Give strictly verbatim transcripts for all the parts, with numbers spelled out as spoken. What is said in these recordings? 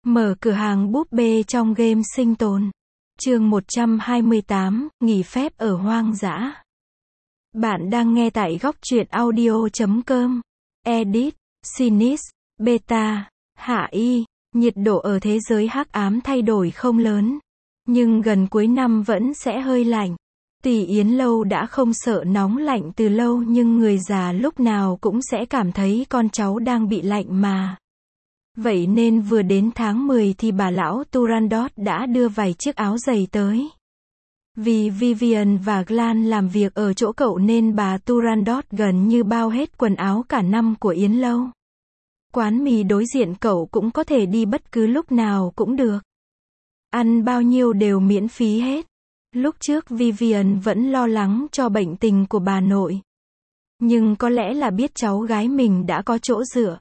Mở cửa hàng búp bê trong game sinh tồn. Chương một trăm hai mươi tám, nghỉ phép ở hoang dã. Bạn đang nghe tại góc truyện audio chấm com. Edit, Sinis, Beta, Hạ Y. Nhiệt độ ở thế giới hắc ám thay đổi không lớn, nhưng gần cuối năm vẫn sẽ hơi lạnh. Tỷ Yến Lâu đã không sợ nóng lạnh từ lâu, nhưng người già lúc nào cũng sẽ cảm thấy con cháu đang bị lạnh mà. Vậy nên vừa đến tháng mười thì bà lão Turandot đã đưa vài chiếc áo giày tới. Vì Vivian và Glan làm việc ở chỗ cậu nên bà Turandot gần như bao hết quần áo cả năm của Yến Lâu. Quán mì đối diện cậu cũng có thể đi bất cứ lúc nào cũng được. Ăn bao nhiêu đều miễn phí hết. Lúc trước Vivian vẫn lo lắng cho bệnh tình của bà nội. Nhưng có lẽ là biết cháu gái mình đã có chỗ dựa.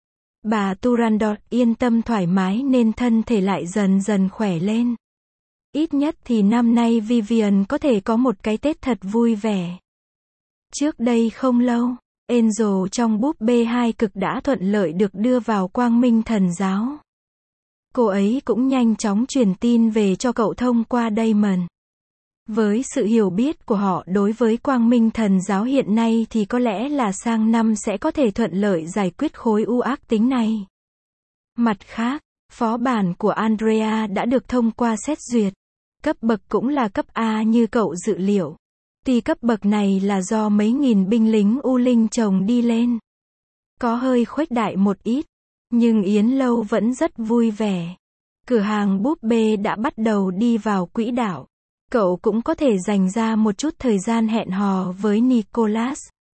Bà Turandot yên tâm thoải mái nên thân thể lại dần dần khỏe lên. Ít nhất thì năm nay Vivian có thể có một cái Tết thật vui vẻ. Trước đây không lâu, Angel trong búp bê hai cực đã thuận lợi được đưa vào Quang Minh Thần Giáo. Cô ấy cũng nhanh chóng truyền tin về cho cậu thông qua Damon. Với sự hiểu biết của họ đối với Quang Minh Thần Giáo hiện nay thì có lẽ là sang năm sẽ có thể thuận lợi giải quyết khối u ác tính này. Mặt khác, phó bản của Andrea đã được thông qua xét duyệt. Cấp bậc cũng là cấp A như cậu dự liệu. Tuy cấp bậc này là do mấy nghìn binh lính U Linh chồng đi lên. Có hơi khuếch đại một ít, nhưng Yến Lâu vẫn rất vui vẻ. Cửa hàng búp bê đã bắt đầu đi vào quỹ đạo. Cậu cũng có thể dành ra một chút thời gian hẹn hò với Nicholas.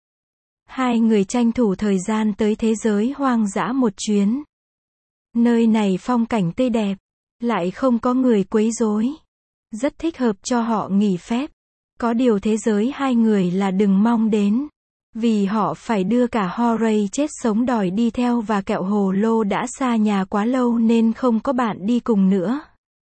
Hai người tranh thủ thời gian tới thế giới hoang dã một chuyến. Nơi này phong cảnh tươi đẹp, lại không có người quấy rối. Rất thích hợp cho họ nghỉ phép. Có điều thế giới hai người là đừng mong đến. Vì họ phải đưa cả Horay chết sống đòi đi theo và kẹo hồ lô đã xa nhà quá lâu nên không có bạn đi cùng nữa.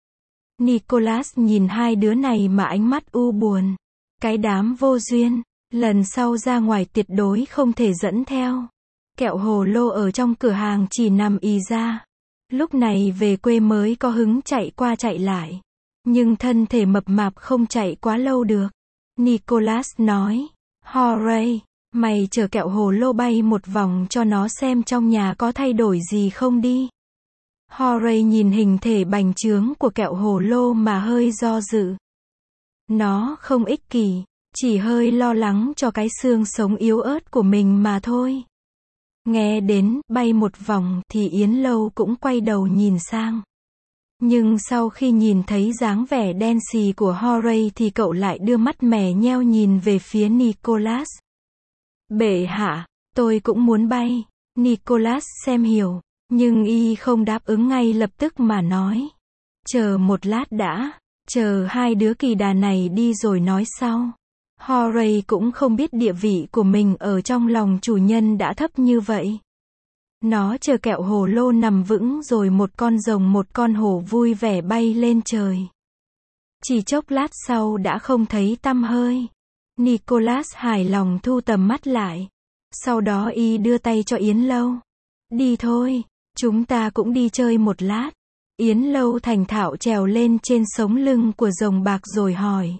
Nicholas nhìn hai đứa này mà ánh mắt u buồn. Cái đám vô duyên, lần sau ra ngoài tuyệt đối không thể dẫn theo. Kẹo hồ lô ở trong cửa hàng chỉ nằm ì ra. Lúc này về quê mới có hứng chạy qua chạy lại. Nhưng thân thể mập mạp không chạy quá lâu được. Nicholas nói, Horay, mày chở kẹo hồ lô bay một vòng cho nó xem trong nhà có thay đổi gì không đi. Horay nhìn hình thể bành trướng của kẹo hồ lô mà hơi do dự. Nó không ích kỷ, chỉ hơi lo lắng cho cái xương sống yếu ớt của mình mà thôi. Nghe đến bay một vòng thì Yến Lâu cũng quay đầu nhìn sang. Nhưng sau khi nhìn thấy dáng vẻ đen xì của Horay thì cậu lại đưa mắt mè nheo nhìn về phía Nicholas. Bệ hạ, tôi cũng muốn bay. Nicholas xem hiểu, nhưng y không đáp ứng ngay lập tức mà nói. Chờ một lát đã, chờ hai đứa kỳ đà này đi rồi nói sau. Horay cũng không biết địa vị của mình ở trong lòng chủ nhân đã thấp như vậy. Nó chờ kẹo hồ lô nằm vững rồi một con rồng một con hổ vui vẻ bay lên trời. Chỉ chốc lát sau đã không thấy tăm hơi. Nicholas hài lòng thu tầm mắt lại. Sau đó y đưa tay cho Yến Lâu. Đi thôi, chúng ta cũng đi chơi một lát. Yến Lâu thành thạo trèo lên trên sống lưng của rồng bạc rồi hỏi.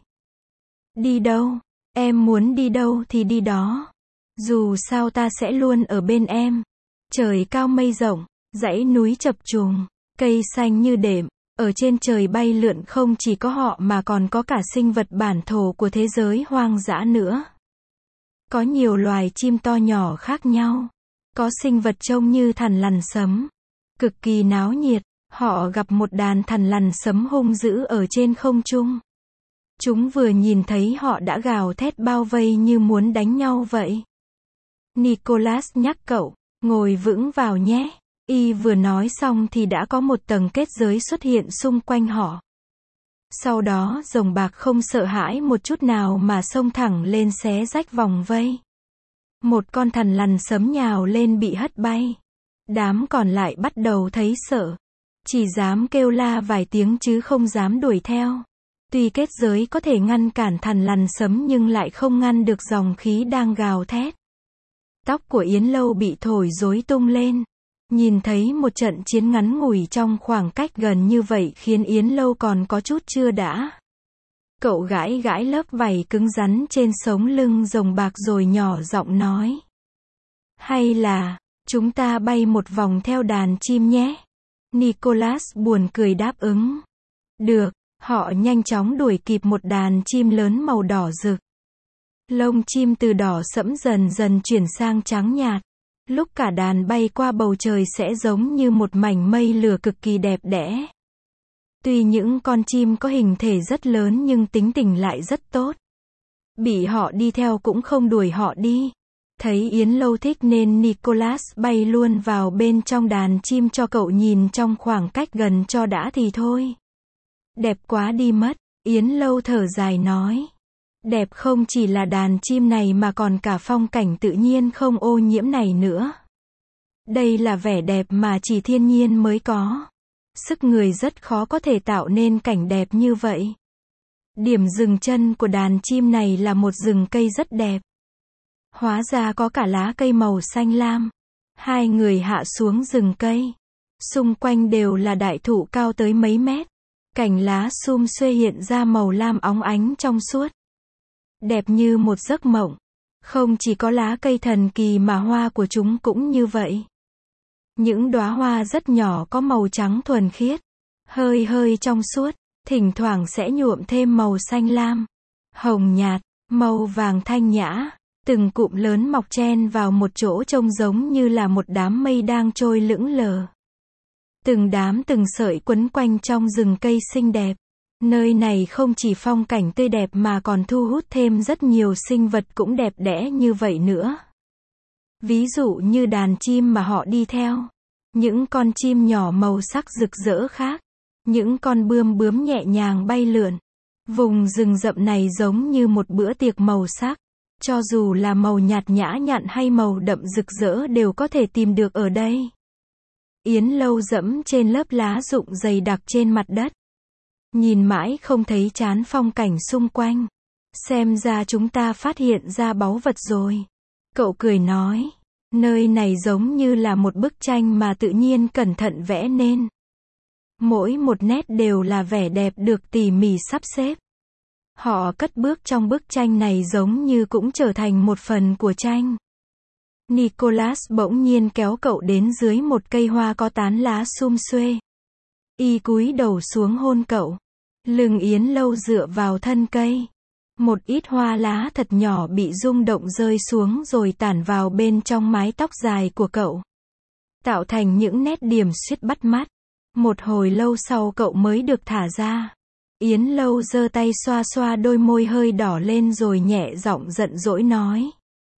Đi đâu? Em muốn đi đâu thì đi đó. Dù sao ta sẽ luôn ở bên em. Trời cao mây rộng, dãy núi chập trùng, cây xanh như đệm, ở trên trời bay lượn không chỉ có họ mà còn có cả sinh vật bản thổ của thế giới hoang dã nữa. Có nhiều loài chim to nhỏ khác nhau, có sinh vật trông như thằn lằn sấm, cực kỳ náo nhiệt, họ gặp một đàn thằn lằn sấm hung dữ ở trên không trung. Chúng vừa nhìn thấy họ đã gào thét bao vây như muốn đánh nhau vậy. Nicholas nhắc cậu. Ngồi vững vào nhé. Y vừa nói xong thì đã có một tầng kết giới xuất hiện xung quanh họ. Sau đó rồng bạc không sợ hãi một chút nào mà xông thẳng lên xé rách vòng vây. Một con thằn lằn sấm nhào lên bị hất bay. Đám còn lại bắt đầu thấy sợ. Chỉ dám kêu la vài tiếng chứ không dám đuổi theo. Tuy kết giới có thể ngăn cản thằn lằn sấm nhưng lại không ngăn được dòng khí đang gào thét. Tóc của Yến Lâu bị thổi rối tung lên. Nhìn thấy một trận chiến ngắn ngủi trong khoảng cách gần như vậy khiến Yến Lâu còn có chút chưa đã. Cậu gãi gãi lớp vảy cứng rắn trên sống lưng rồng bạc rồi nhỏ giọng nói. Hay là, chúng ta bay một vòng theo đàn chim nhé. Nicholas buồn cười đáp ứng. Được, họ nhanh chóng đuổi kịp một đàn chim lớn màu đỏ rực. Lông chim từ đỏ sẫm dần dần chuyển sang trắng nhạt. Lúc cả đàn bay qua bầu trời sẽ giống như một mảnh mây lửa cực kỳ đẹp đẽ. Tuy những con chim có hình thể rất lớn nhưng tính tình lại rất tốt. Bị họ đi theo cũng không đuổi họ đi. Thấy Yến Lâu thích nên Nicholas bay luôn vào bên trong đàn chim cho cậu nhìn trong khoảng cách gần cho đã thì thôi. Đẹp quá đi mất, Yến Lâu thở dài nói. Đẹp không chỉ là đàn chim này mà còn cả phong cảnh tự nhiên không ô nhiễm này nữa. Đây là vẻ đẹp mà chỉ thiên nhiên mới có. Sức người rất khó có thể tạo nên cảnh đẹp như vậy. Điểm dừng chân của đàn chim này là một rừng cây rất đẹp. Hóa ra có cả lá cây màu xanh lam. Hai người hạ xuống rừng cây. Xung quanh đều là đại thụ cao tới mấy mét. Cành lá sum xuê hiện ra màu lam óng ánh trong suốt. Đẹp như một giấc mộng. Không chỉ có lá cây thần kỳ mà hoa của chúng cũng như vậy. Những đóa hoa rất nhỏ có màu trắng thuần khiết, hơi hơi trong suốt, thỉnh thoảng sẽ nhuộm thêm màu xanh lam, hồng nhạt, màu vàng thanh nhã. Từng cụm lớn mọc chen vào một chỗ trông giống như là một đám mây đang trôi lững lờ. Từng đám từng sợi quấn quanh trong rừng cây xinh đẹp. Nơi này không chỉ phong cảnh tươi đẹp mà còn thu hút thêm rất nhiều sinh vật cũng đẹp đẽ như vậy nữa. Ví dụ như đàn chim mà họ đi theo. Những con chim nhỏ màu sắc rực rỡ khác. Những con bươm bướm nhẹ nhàng bay lượn. Vùng rừng rậm này giống như một bữa tiệc màu sắc. Cho dù là màu nhạt nhã nhặn hay màu đậm rực rỡ đều có thể tìm được ở đây. Yến Lâu dẫm trên lớp lá rụng dày đặc trên mặt đất. Nhìn mãi không thấy chán phong cảnh xung quanh. Xem ra chúng ta phát hiện ra báu vật rồi. Cậu cười nói. Nơi này giống như là một bức tranh mà tự nhiên cẩn thận vẽ nên. Mỗi một nét đều là vẻ đẹp được tỉ mỉ sắp xếp. Họ cất bước trong bức tranh này giống như cũng trở thành một phần của tranh. Nicholas bỗng nhiên kéo cậu đến dưới một cây hoa có tán lá sum xuê. Y cúi đầu xuống hôn cậu. Lưng Yến Lâu dựa vào thân cây. Một ít hoa lá thật nhỏ bị rung động rơi xuống rồi tản vào bên trong mái tóc dài của cậu. Tạo thành những nét điểm suýt bắt mắt. Một hồi lâu sau cậu mới được thả ra. Yến Lâu giơ tay xoa xoa đôi môi hơi đỏ lên rồi nhẹ giọng giận dỗi nói.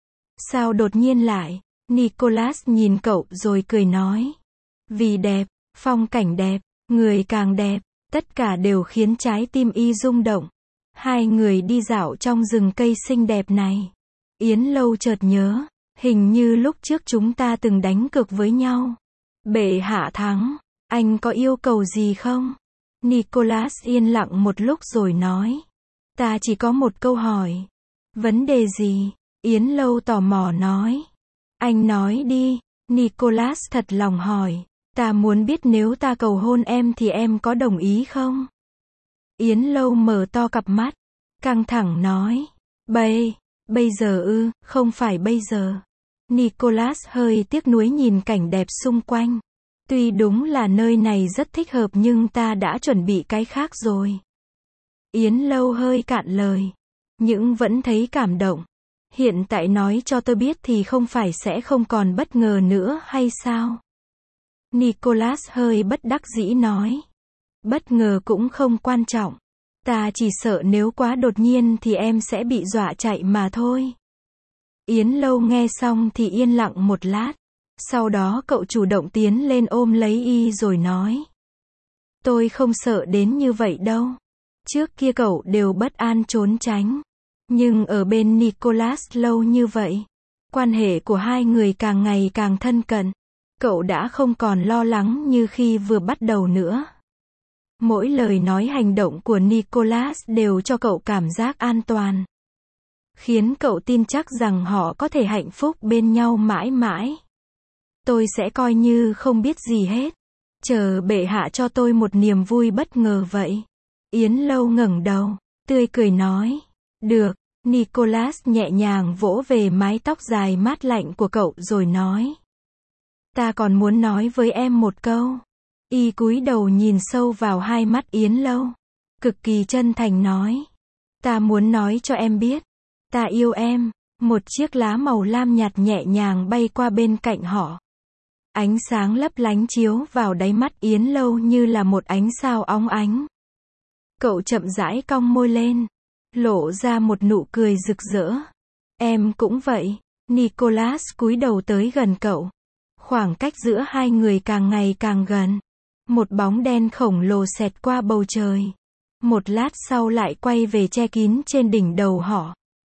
Sao đột nhiên lại? Nicholas nhìn cậu rồi cười nói. Vì đẹp, phong cảnh đẹp, người càng đẹp, tất cả đều khiến trái tim y rung động. Hai người đi dạo trong rừng cây xinh đẹp này. Yến Lâu chợt nhớ, hình như lúc trước chúng ta từng đánh cược với nhau. Bệ hạ thắng, anh có yêu cầu gì không? Nicholas yên lặng một lúc rồi nói. Ta chỉ có một câu hỏi. Vấn đề gì? Yến Lâu tò mò nói. Anh nói đi. Nicholas thật lòng hỏi. Ta muốn biết nếu ta cầu hôn em thì em có đồng ý không? Yến Lâu mở to cặp mắt. Căng thẳng nói. Bây, bây giờ ư, không phải bây giờ. Nicholas hơi tiếc nuối nhìn cảnh đẹp xung quanh. Tuy đúng là nơi này rất thích hợp nhưng ta đã chuẩn bị cái khác rồi. Yến Lâu hơi cạn lời. Nhưng vẫn thấy cảm động. Hiện tại nói cho tôi biết thì không phải sẽ không còn bất ngờ nữa hay sao? Nicholas hơi bất đắc dĩ nói. Bất ngờ cũng không quan trọng. Ta chỉ sợ nếu quá đột nhiên thì em sẽ bị dọa chạy mà thôi. Yến Lâu nghe xong thì yên lặng một lát. Sau đó cậu chủ động tiến lên ôm lấy y rồi nói. Tôi không sợ đến như vậy đâu. Trước kia cậu đều bất an trốn tránh. Nhưng ở bên Nicholas lâu như vậy, quan hệ của hai người càng ngày càng thân cận. Cậu đã không còn lo lắng như khi vừa bắt đầu nữa. Mỗi lời nói hành động của Nicholas đều cho cậu cảm giác an toàn. Khiến cậu tin chắc rằng họ có thể hạnh phúc bên nhau mãi mãi. Tôi sẽ coi như không biết gì hết. Chờ bệ hạ cho tôi một niềm vui bất ngờ vậy. Yến Lâu ngẩng đầu, tươi cười nói. Được. Nicholas nhẹ nhàng vỗ về mái tóc dài mát lạnh của cậu rồi nói. Ta còn muốn nói với em một câu. Y cúi đầu nhìn sâu vào hai mắt Yến Lâu. Cực kỳ chân thành nói. Ta muốn nói cho em biết. Ta yêu em. Một chiếc lá màu lam nhạt nhẹ nhàng bay qua bên cạnh họ. Ánh sáng lấp lánh chiếu vào đáy mắt Yến Lâu như là một ánh sao óng ánh. Cậu chậm rãi cong môi lên. Lộ ra một nụ cười rực rỡ. Em cũng vậy. Nicholas cúi đầu tới gần cậu. Khoảng cách giữa hai người càng ngày càng gần. Một bóng đen khổng lồ xẹt qua bầu trời. Một lát sau lại quay về che kín trên đỉnh đầu họ.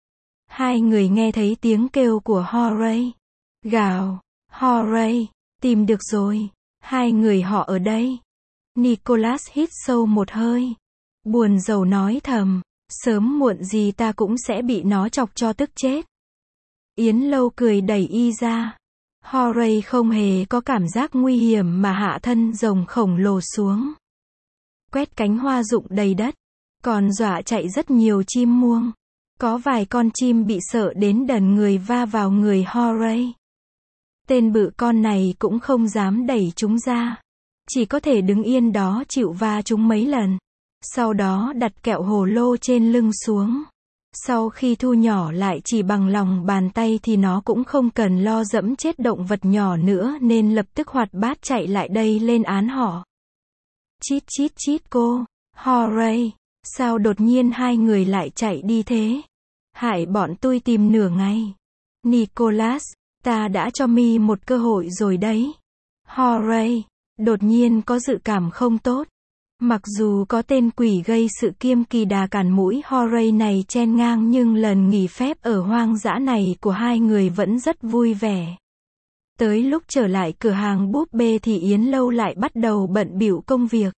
Hai người nghe thấy tiếng kêu của Horay. Gào. Horay. Tìm được rồi. Hai người họ ở đây. Nicholas hít sâu một hơi. Buồn rầu nói thầm. Sớm muộn gì ta cũng sẽ bị nó chọc cho tức chết. Yến Lâu cười đẩy y ra. Horay không hề có cảm giác nguy hiểm mà hạ thân rồng khổng lồ xuống. Quét cánh hoa rụng đầy đất. Còn dọa chạy rất nhiều chim muông. Có vài con chim bị sợ đến đần người va vào người Horay. Tên bự con này cũng không dám đẩy chúng ra. Chỉ có thể đứng yên đó chịu va chúng mấy lần. Sau đó đặt kẹo hồ lô trên lưng xuống. Sau khi thu nhỏ lại chỉ bằng lòng bàn tay thì nó cũng không cần lo dẫm chết động vật nhỏ nữa nên lập tức hoạt bát chạy lại đây lên án họ. Chít chít chít cô, Horay, sao đột nhiên hai người lại chạy đi thế? Hại bọn tôi tìm nửa ngày. Nicholas, ta đã cho mi một cơ hội rồi đấy. Horay, đột nhiên có dự cảm không tốt. Mặc dù có tên quỷ gây sự kiêm kỳ đà cản mũi Horay này chen ngang nhưng lần nghỉ phép ở hoang dã này của hai người vẫn rất vui vẻ. Tới lúc trở lại cửa hàng búp bê thì Yến Lâu lại bắt đầu bận bịu công việc.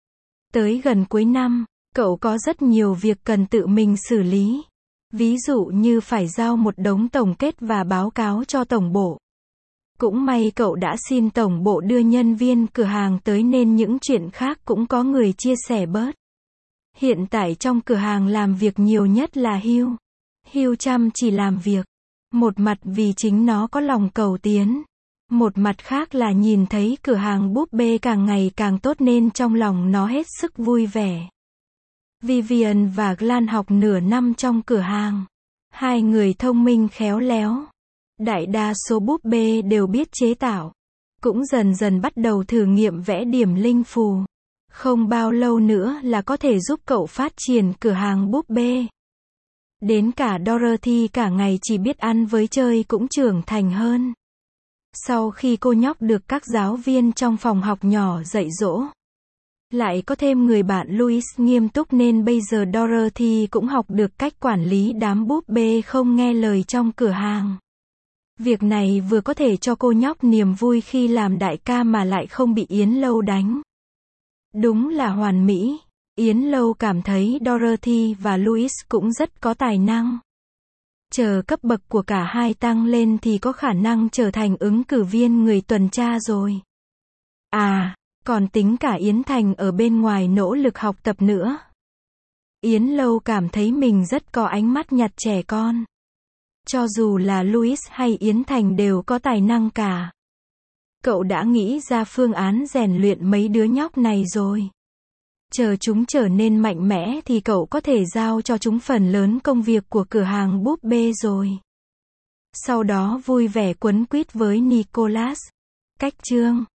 Tới gần cuối năm, cậu có rất nhiều việc cần tự mình xử lý. Ví dụ như phải giao một đống tổng kết và báo cáo cho tổng bộ. Cũng may cậu đã xin tổng bộ đưa nhân viên cửa hàng tới nên những chuyện khác cũng có người chia sẻ bớt. Hiện tại trong cửa hàng làm việc nhiều nhất là Hugh. Hugh chăm chỉ làm việc. Một mặt vì chính nó có lòng cầu tiến. Một mặt khác là nhìn thấy cửa hàng búp bê càng ngày càng tốt nên trong lòng nó hết sức vui vẻ. Vivian và Glenn học nửa năm trong cửa hàng. Hai người thông minh khéo léo. Đại đa số búp bê đều biết chế tạo. Cũng dần dần bắt đầu thử nghiệm vẽ điểm linh phù. Không bao lâu nữa là có thể giúp cậu phát triển cửa hàng búp bê. Đến cả Dorothy cả ngày chỉ biết ăn với chơi cũng trưởng thành hơn. Sau khi cô nhóc được các giáo viên trong phòng học nhỏ dạy dỗ. Lại có thêm người bạn Louis nghiêm túc nên bây giờ Dorothy cũng học được cách quản lý đám búp bê không nghe lời trong cửa hàng. Việc này vừa có thể cho cô nhóc niềm vui khi làm đại ca mà lại không bị Yến Lâu đánh. Đúng là hoàn mỹ. Yến Lâu cảm thấy Dorothy và Louis cũng rất có tài năng. Chờ cấp bậc của cả hai tăng lên thì có khả năng trở thành ứng cử viên người tuần tra rồi. À, còn tính cả Yến Thành ở bên ngoài nỗ lực học tập nữa. Yến Lâu cảm thấy mình rất có ánh mắt nhặt trẻ con. Cho dù là Louis hay Yến Thành đều có tài năng cả. Cậu đã nghĩ ra phương án rèn luyện mấy đứa nhóc này rồi. Chờ chúng trở nên mạnh mẽ thì cậu có thể giao cho chúng phần lớn công việc của cửa hàng búp bê rồi. Sau đó vui vẻ quấn quýt với Nicholas. Cách chương